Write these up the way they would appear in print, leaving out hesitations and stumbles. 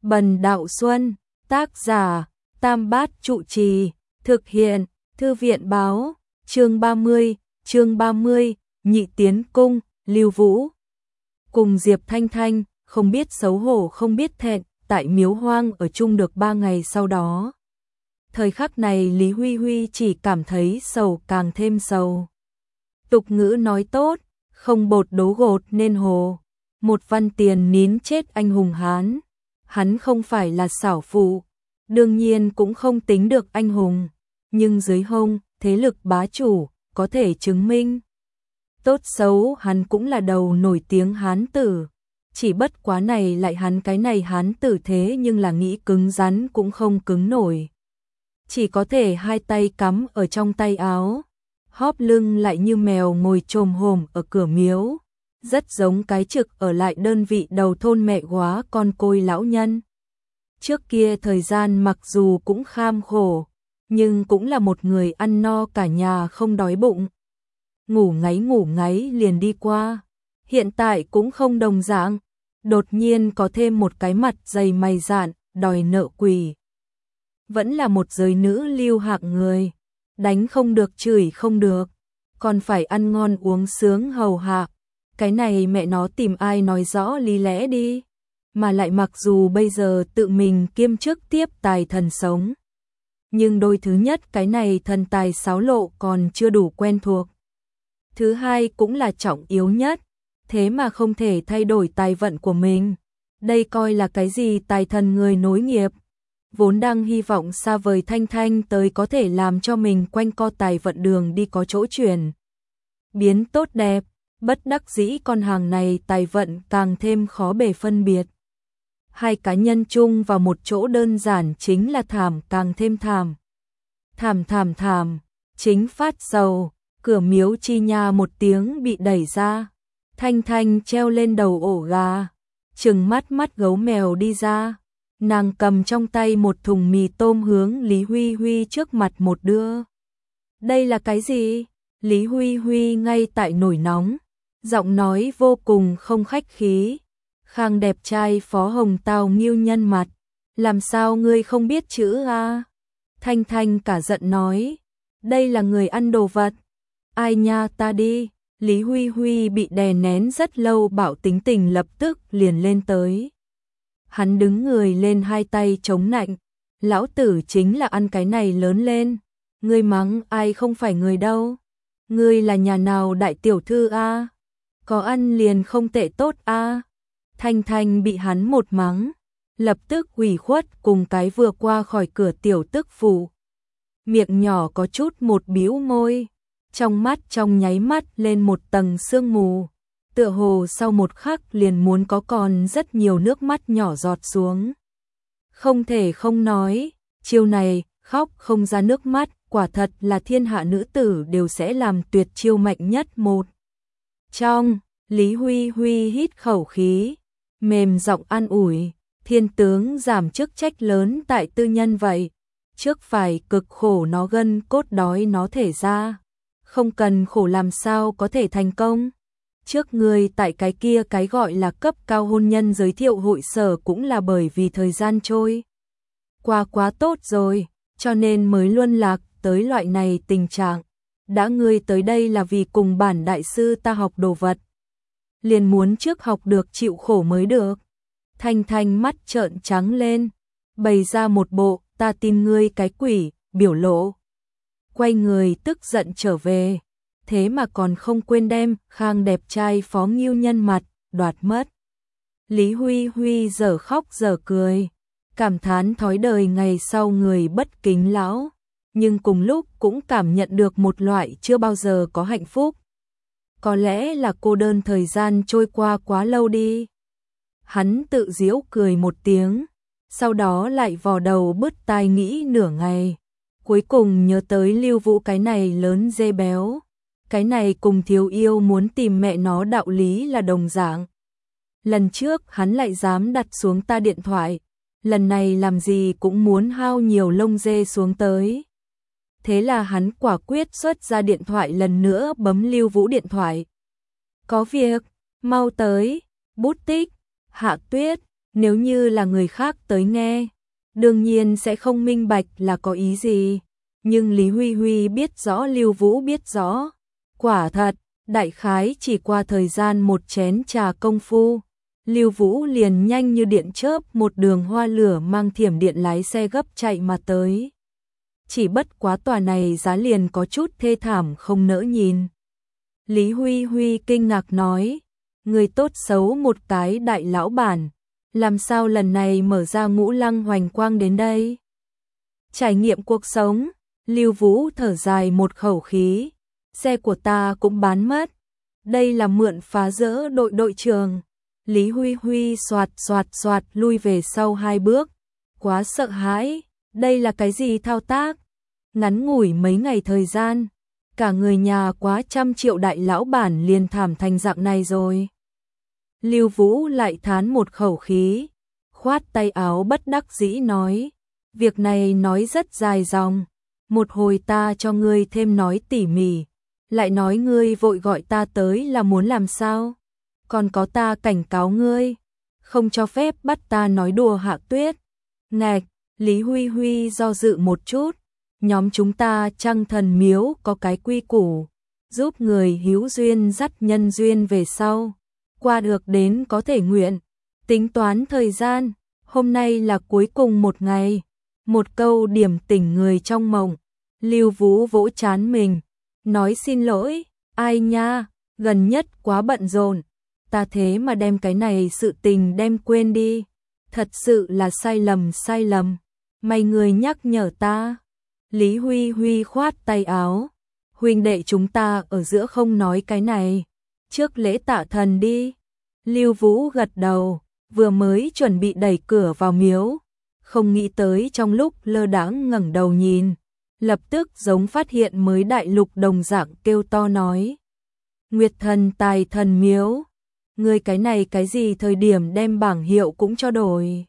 Bần Đạo Xuân, tác giả, Tam Bát Trụ Trì, thực hiện, Thư viện báo, chương 30, Nhị Tiến Cung, Lưu Vũ. Cùng Diệp Thanh Thanh, không biết xấu hổ không biết thẹn, tại miếu hoang ở chung được 3 ngày sau đó. Thời khắc này Lý Huy Huy chỉ cảm thấy sầu càng thêm sầu. Tục ngữ nói tốt, không bột đố gột nên hồ. Một văn tiền nín chết anh hùng Hán. Hắn không phải là xảo phụ, đương nhiên cũng không tính được anh hùng, nhưng dưới hông, thế lực bá chủ, có thể chứng minh. Tốt xấu hắn cũng là đầu nổi tiếng Hán tử, chỉ bất quá này lại hắn cái này Hán tử thế nhưng là nghĩ cứng rắn cũng không cứng nổi. Chỉ có thể hai tay cắm ở trong tay áo, hóp lưng lại như mèo ngồi chồm hổm ở cửa miếu. Rất giống cái trực ở lại đơn vị đầu thôn mẹ góa con côi lão nhân. Trước kia thời gian mặc dù cũng kham khổ, nhưng cũng là một người ăn no cả nhà không đói bụng. Ngủ ngáy liền đi qua. Hiện tại cũng không đồng dạng, đột nhiên có thêm một cái mặt dày mày dạn, đòi nợ quỷ. Vẫn là một giới nữ lưu hạng người, đánh không được chửi không được, còn phải ăn ngon uống sướng hầu hạ. Cái này mẹ nó tìm ai nói rõ lý lẽ đi, mà lại mặc dù bây giờ tự mình kiêm chức tiếp tài thần sống. Nhưng đôi thứ nhất cái này thần tài xáo lộ còn chưa đủ quen thuộc. Thứ hai cũng là trọng yếu nhất, thế mà không thể thay đổi tài vận của mình. Đây coi là cái gì tài thần người nối nghiệp. Vốn đang hy vọng xa vời Thanh Thanh tới có thể làm cho mình quanh co tài vận đường đi có chỗ chuyển. Biến tốt đẹp. Bất đắc dĩ con hàng này tài vận càng thêm khó bề phân biệt. Hai cá nhân chung vào một chỗ đơn giản chính là thảm càng thêm thảm. Thảm, chính phát sầu, cửa miếu chi nha một tiếng bị đẩy ra. Thanh Thanh treo lên đầu ổ gà, trừng mắt gấu mèo đi ra. Nàng cầm trong tay một thùng mì tôm hướng Lý Huy Huy trước mặt một đưa. Đây là cái gì? Lý Huy Huy ngay tại nổi nóng. Giọng nói vô cùng không khách khí. Khang đẹp trai Phó Hồng Tào nghiêu nhân mặt. Làm sao ngươi không biết chữ a? Thanh Thanh cả giận nói. Đây là người ăn đồ vật. Ai nha ta đi. Lý Huy Huy bị đè nén rất lâu bạo tính tình lập tức liền lên tới. Hắn đứng người lên hai tay chống nạnh. Lão tử chính là ăn cái này lớn lên. Ngươi mắng ai không phải người đâu. Ngươi là nhà nào đại tiểu thư a? Có ăn liền không tệ tốt a. Thanh Thanh bị hắn một mắng, lập tức ủy khuất cùng cái vừa qua khỏi cửa tiểu tức phụ. Miệng nhỏ có chút một bĩu môi, trong mắt trong nháy mắt lên một tầng sương mù, tựa hồ sau một khắc liền muốn có còn rất nhiều nước mắt nhỏ giọt xuống. Không thể không nói, chiêu này khóc không ra nước mắt, quả thật là thiên hạ nữ tử đều sẽ làm tuyệt chiêu mạnh nhất một. Trong, Lý Huy Huy hít khẩu khí, mềm giọng an ủi, thiên tướng giảm chức trách lớn tại tư nhân vậy, trước phải cực khổ nó gân cốt đói nó thể ra, không cần khổ làm sao có thể thành công. Trước người tại cái kia cái gọi là cấp cao hôn nhân giới thiệu hội sở cũng là bởi vì thời gian trôi qua quá tốt rồi, cho nên mới luân lạc tới loại này tình trạng. Đã ngươi tới đây là vì cùng bản đại sư ta học đồ vật, liền muốn trước học được chịu khổ mới được. Thanh Thanh mắt trợn trắng lên, bày ra một bộ ta tin ngươi cái quỷ biểu lộ. Quay người tức giận trở về, thế mà còn không quên đem Khang đẹp trai Phó nghiêu nhân mặt đoạt mất. Lý Huy Huy dở khóc dở cười, cảm thán thói đời ngày sau người bất kính lão, nhưng cùng lúc cũng cảm nhận được một loại chưa bao giờ có hạnh phúc. Có lẽ là cô đơn thời gian trôi qua quá lâu đi. Hắn tự giễu cười một tiếng, sau đó lại vò đầu bứt tai nghĩ nửa ngày. Cuối cùng nhớ tới Lưu Vũ cái này lớn dê béo. Cái này cùng thiếu yêu muốn tìm mẹ nó đạo lý là đồng dạng. Lần trước hắn lại dám đặt xuống ta điện thoại, lần này làm gì cũng muốn hao nhiều lông dê xuống tới. Thế là hắn quả quyết xuất ra điện thoại lần nữa bấm Lưu Vũ điện thoại. Có việc, mau tới, bút tích, Hạ Tuyết, Nếu như là người khác tới nghe, đương nhiên sẽ không minh bạch là có ý gì. Nhưng Lý Huy Huy biết rõ, Lưu Vũ biết rõ. Quả thật, đại khái chỉ qua thời gian một chén trà công phu, Lưu Vũ liền nhanh như điện chớp một đường hoa lửa mang thiểm điện lái xe gấp chạy mà tới. Chỉ bất quá tòa này giá liền có chút thê thảm không nỡ nhìn. Lý Huy Huy kinh ngạc nói, người tốt xấu một cái đại lão bản, làm sao lần này mở ra Ngũ Lăng Hoành Quang đến đây? Trải nghiệm cuộc sống, Lưu Vũ thở dài một khẩu khí, xe của ta cũng bán mất. Đây là mượn phá rỡ đội trưởng. Lý Huy Huy xoạt xoạt xoạt lui về sau 2 bước, quá sợ hãi, đây là cái gì thao tác? Ngắn ngủi mấy ngày thời gian, cả người nhà quá trăm triệu đại lão bản liền thảm thành dạng này rồi. Lưu Vũ lại thán một khẩu khí, khoát tay áo bất đắc dĩ nói, việc này nói rất dài dòng, một hồi ta cho ngươi thêm nói tỉ mỉ, lại nói ngươi vội gọi ta tới là muốn làm sao? Còn có ta cảnh cáo ngươi, không cho phép bắt ta nói đùa Hạ Tuyết. Ngạch, Lý Huy Huy do dự một chút, nhóm chúng ta Trăng Thần Miếu có cái quy củ, giúp người hữu duyên dắt nhân duyên về sau, qua được đến có thể nguyện. Tính toán thời gian, hôm nay là cuối cùng một ngày. Một câu điểm tỉnh người trong mộng. Lưu Vũ vỗ trán mình, nói xin lỗi, ai nha, gần nhất quá bận rộn, ta thế mà đem cái này sự tình đem quên đi, thật sự là sai lầm, may người nhắc nhở ta. Lý Huy Huy khoát tay áo, huynh đệ chúng ta ở giữa không nói cái này, trước lễ tạ thần đi. Lưu Vũ gật đầu, vừa mới chuẩn bị đẩy cửa vào miếu, không nghĩ tới trong lúc lơ đãng ngẩng đầu nhìn, lập tức giống phát hiện mới đại lục đồng dạng kêu to nói, Nguyệt Thần Tài Thần Miếu, ngươi cái này cái gì thời điểm đem bảng hiệu cũng cho đổi.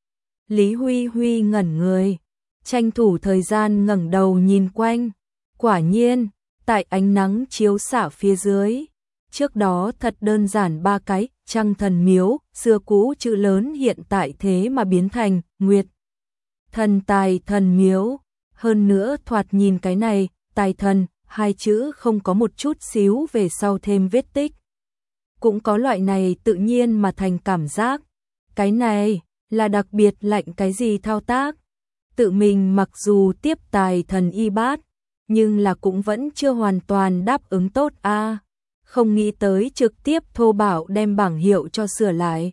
Lý Huy Huy ngẩn người, tranh thủ thời gian ngẩng đầu nhìn quanh, quả nhiên, tại ánh nắng chiếu xạ phía dưới, trước đó thật đơn giản 3 cái Trăng Thần Miếu, xưa cũ chữ lớn hiện tại thế mà biến thành Nguyệt Thần Tài Thần Miếu, hơn nữa thoạt nhìn cái này, tài thần, 2 chữ không có một chút xíu về sau thêm vết tích. Cũng có loại này tự nhiên mà thành cảm giác, cái này là đặc biệt lạnh cái gì thao tác. Tự mình mặc dù tiếp tài thần y bát, nhưng là cũng vẫn chưa hoàn toàn đáp ứng tốt a. Không nghĩ tới trực tiếp thô bạo đem bảng hiệu cho sửa lại.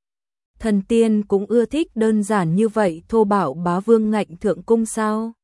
Thần tiên cũng ưa thích đơn giản như vậy thô bạo bá vương ngạnh thượng cung sao?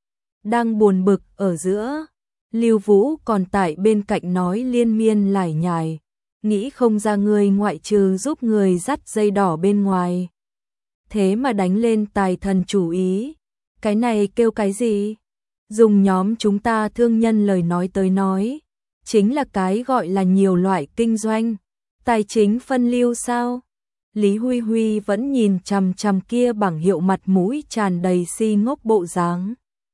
Đang buồn bực ở giữa, Lưu Vũ còn tại bên cạnh nói liên miên lải nhải, nghĩ không ra người ngoại trừ giúp người dắt dây đỏ bên ngoài. Thế mà đánh lên tài thần chủ ý, cái này kêu cái gì? Dùng nhóm chúng ta thương nhân lời nói tới nói, chính là cái gọi là nhiều loại kinh doanh, tài chính phân lưu sao? Lý Huy Huy vẫn nhìn chằm chằm kia bảng hiệu mặt mũi tràn đầy si ngốc bộ dáng.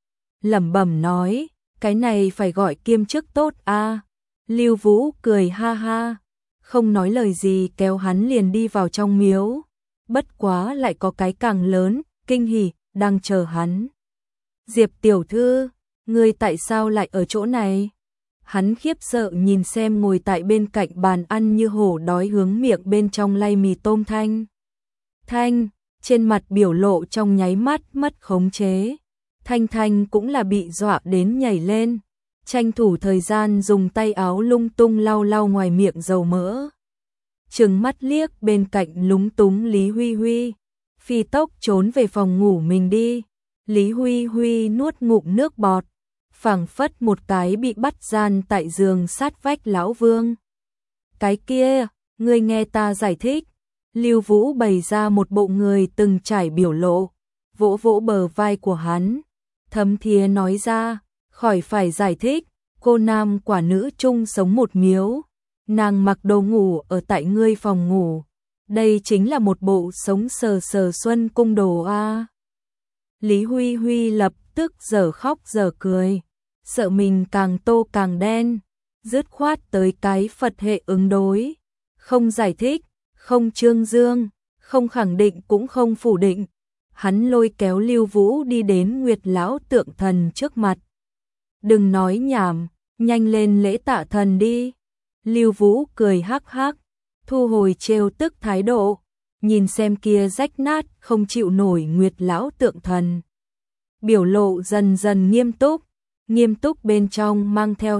Lẩm bẩm nói, cái này phải gọi kiêm chức tốt a. Lưu Vũ cười ha ha, không nói lời gì kéo hắn liền đi vào trong miếu. Bất quá lại có cái càng lớn, kinh hỉ, đang chờ hắn. Diệp tiểu thư, ngươi tại sao lại ở chỗ này? Hắn khiếp sợ nhìn xem ngồi tại bên cạnh bàn ăn như hổ đói hướng miệng bên trong lay mì tôm Thanh. Thanh, trên mặt biểu lộ trong nháy mắt mất khống chế. Thanh cũng là bị dọa đến nhảy lên, tranh thủ thời gian dùng tay áo lung tung lau lau ngoài miệng dầu mỡ. Trừng mắt liếc bên cạnh lúng túng Lý Huy Huy, phi tốc trốn về phòng ngủ mình đi. Lý Huy Huy nuốt ngụm nước bọt, phảng phất một cái bị bắt gian tại giường sát vách lão vương. Cái kia, ngươi nghe ta giải thích. Lưu Vũ bày ra một bộ người từng trải biểu lộ, vỗ vỗ bờ vai của hắn, thấm thía nói ra, khỏi phải giải thích, cô nam quả nữ chung sống một miếu, nàng mặc đồ ngủ ở tại ngươi phòng ngủ, đây chính là một bộ sống sờ sờ xuân cung đồ a. Lý Huy Huy lập tức giờ khóc giờ cười, sợ mình càng tô càng đen, dứt khoát tới cái Phật hệ ứng đối, không giải thích, không trương dương, không khẳng định cũng không phủ định. Hắn lôi kéo Lưu Vũ đi đến Nguyệt lão tượng thần trước mặt. Đừng nói nhảm, nhanh lên lễ tạ thần đi. Lưu Vũ cười hắc hắc, thu hồi trêu tức thái độ, nhìn xem kia rách nát không chịu nổi Nguyệt lão tượng thần. Biểu lộ dần dần nghiêm túc bên trong mang theo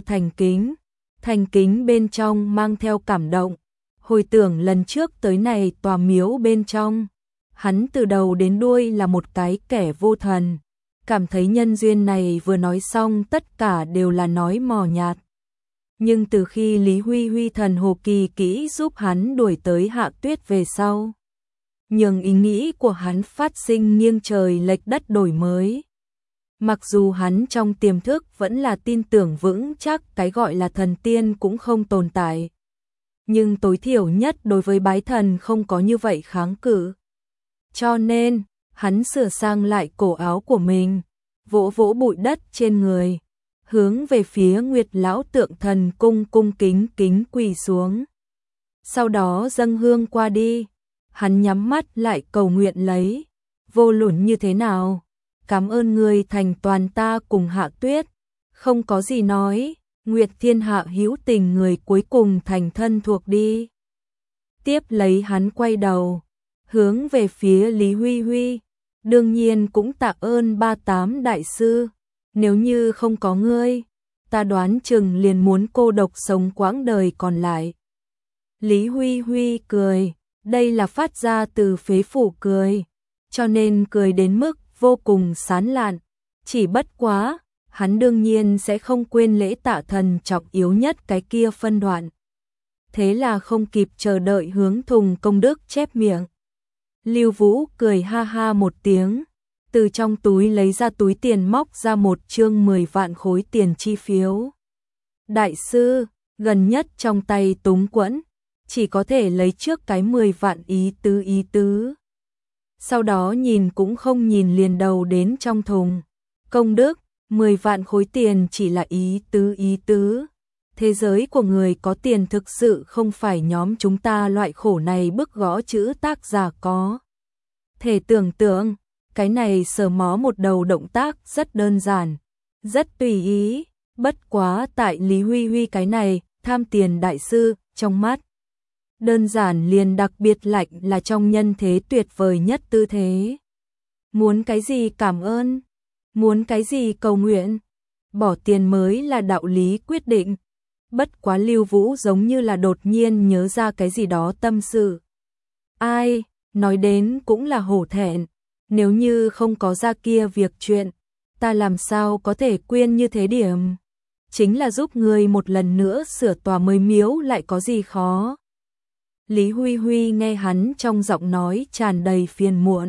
thành kính bên trong mang theo cảm động. Hồi tưởng lần trước tới này tòa miếu bên trong, hắn từ đầu đến đuôi là một cái kẻ vô thần, cảm thấy nhân duyên này vừa nói xong tất cả đều là nói mò nhạt. Nhưng từ khi Lý Huy Huy thần hồ kỳ kỹ giúp hắn đuổi tới Hạ Tuyết về sau, nhường ý nghĩ của hắn phát sinh nghiêng trời lệch đất đổi mới. Mặc dù hắn trong tiềm thức vẫn là tin tưởng vững chắc cái gọi là thần tiên cũng không tồn tại, nhưng tối thiểu nhất đối với bái thần không có như vậy kháng cự. Cho nên, hắn sửa sang lại cổ áo của mình, vỗ vỗ bụi đất trên người, hướng về phía Nguyệt lão tượng thần cung kính quỳ xuống. Sau đó dâng hương qua đi, hắn nhắm mắt lại cầu nguyện lấy, vô luận như thế nào, cảm ơn người thành toàn ta cùng Hạ Tuyết, không có gì nói, Nguyệt thiên hạ hữu tình người cuối cùng thành thân thuộc đi. Tiếp lấy hắn quay đầu, hướng về phía Lý Huy Huy, đương nhiên cũng tạ ơn 38 đại sư, nếu như không có ngươi, ta đoán chừng liền muốn cô độc sống quãng đời còn lại. Lý Huy Huy cười, đây là phát ra từ phế phủ cười, cho nên cười đến mức vô cùng sán lạn, chỉ bất quá, hắn đương nhiên sẽ không quên lễ tạ thần trọng yếu nhất cái kia phân đoạn. Thế là không kịp chờ đợi hướng Thùng Công Đức chép miệng. Lưu Vũ cười ha ha một tiếng, từ trong túi lấy ra túi tiền móc ra một chương 10 vạn khối tiền chi phiếu. Đại sư, gần nhất trong tay túng quẫn, chỉ có thể lấy trước cái 10 vạn ý tứ. Sau đó nhìn cũng không nhìn liền đầu đến trong thùng. Công đức, 10 vạn khối tiền chỉ là ý tứ. Thế giới của người có tiền thực sự không phải nhóm chúng ta loại khổ này bức gõ chữ tác giả có. Thể tưởng tượng, cái này sờ mó một đầu động tác rất đơn giản, rất tùy ý, bất quá tại Lý Huy Huy cái này, tham tiền đại sư, trong mắt. Đơn giản liền đặc biệt lạnh là trong nhân thế tuyệt vời nhất tư thế. Muốn cái gì cảm ơn, muốn cái gì cầu nguyện, bỏ tiền mới là đạo lý quyết định. Bất quá Lưu Vũ giống như là đột nhiên nhớ ra cái gì đó tâm sự. Ai, nói đến cũng là hổ thẹn, nếu như không có ra kia việc chuyện, ta làm sao có thể quên như thế điểm. Chính là giúp người một lần nữa sửa tòa mới miếu lại có gì khó. Lý Huy Huy nghe hắn trong giọng nói tràn đầy phiền muộn,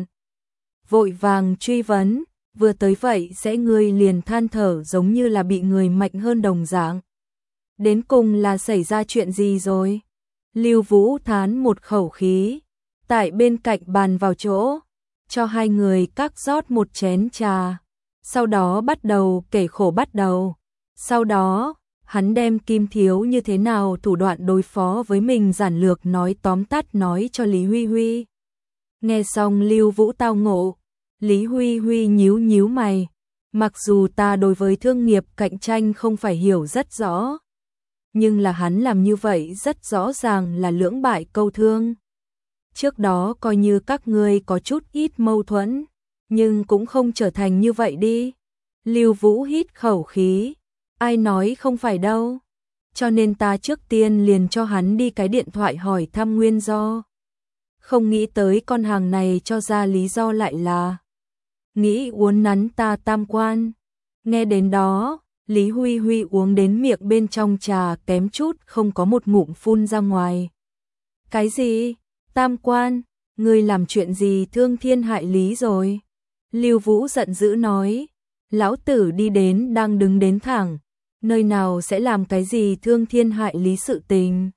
vội vàng truy vấn, vừa tới vậy sẽ ngươi liền than thở giống như là bị người mạnh hơn đồng dạng. Đến cùng là xảy ra chuyện gì rồi? Lưu Vũ thán một khẩu khí, tại bên cạnh bàn vào chỗ, cho hai người các rót một chén trà, sau đó bắt đầu kể khổ bắt đầu. Sau đó, hắn đem Kim Thiếu như thế nào thủ đoạn đối phó với mình giản lược nói tóm tắt nói cho Lý Huy Huy. Nghe xong Lưu Vũ tao ngộ, Lý Huy Huy nhíu mày, mặc dù ta đối với thương nghiệp cạnh tranh không phải hiểu rất rõ, nhưng là hắn làm như vậy rất rõ ràng là lưỡng bại câu thương. Trước đó coi như các ngươi có chút ít mâu thuẫn, nhưng cũng không trở thành như vậy đi. Lưu Vũ hít khẩu khí, ai nói không phải đâu, cho nên ta trước tiên liền cho hắn đi cái điện thoại hỏi thăm nguyên do. Không nghĩ tới con hàng này cho ra lý do lại là nghĩ uốn nắn ta tam quan. Nghe đến đó, Lý Huy Huy uống đến miệng bên trong trà kém chút không có một ngụm phun ra ngoài. Cái gì? Tam quan? Ngươi làm chuyện gì thương thiên hại lý rồi? Lưu Vũ giận dữ nói, lão tử đi đến đang đứng đến thẳng, nơi nào sẽ làm cái gì thương thiên hại lý sự tình.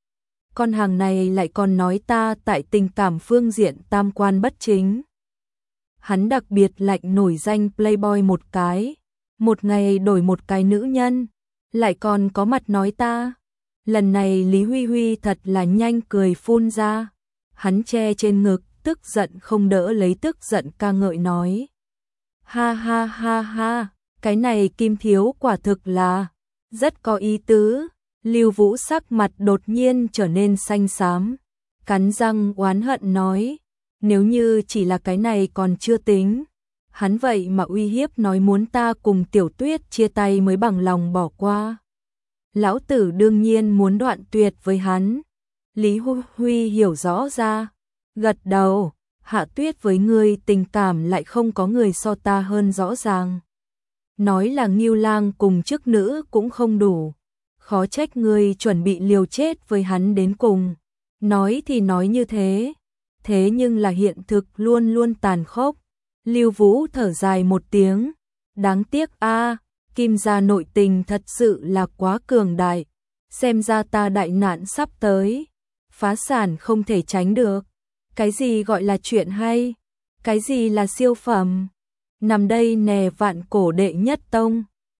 Con hàng này lại còn nói ta tại tình cảm phương diện tam quan bất chính. Hắn đặc biệt lạnh nổi danh playboy một cái, một ngày đổi một cái nữ nhân, lại còn có mặt nói ta. Lần này Lý Huy Huy thật là nhanh cười phun ra, hắn che trên ngực, tức giận không đỡ lấy tức giận ca ngợi nói. Ha ha ha ha, cái này Kim thiếu quả thực là rất có ý tứ. Lưu Vũ sắc mặt đột nhiên trở nên xanh xám, cắn răng oán hận nói, nếu như chỉ là cái này còn chưa tính, hắn vậy mà uy hiếp nói muốn ta cùng Tiểu Tuyết chia tay mới bằng lòng bỏ qua. Lão tử đương nhiên muốn đoạn tuyệt với hắn. Lý Huy hiểu rõ ra, gật đầu, Hạ Tuyết với ngươi tình cảm lại không có người so ta hơn rõ ràng. Nói là Ngưu Lang cùng chức nữ cũng không đủ, khó trách ngươi chuẩn bị liều chết với hắn đến cùng. Nói thì nói như thế, thế nhưng là hiện thực luôn luôn tàn khốc. Lưu Vũ thở dài một tiếng, đáng tiếc a, Kim gia nội tình thật sự là quá cường đại, xem ra ta đại nạn sắp tới, phá sản không thể tránh được. Cái gì gọi là chuyện hay, cái gì là siêu phẩm, nằm đây nè vạn cổ đệ nhất tông.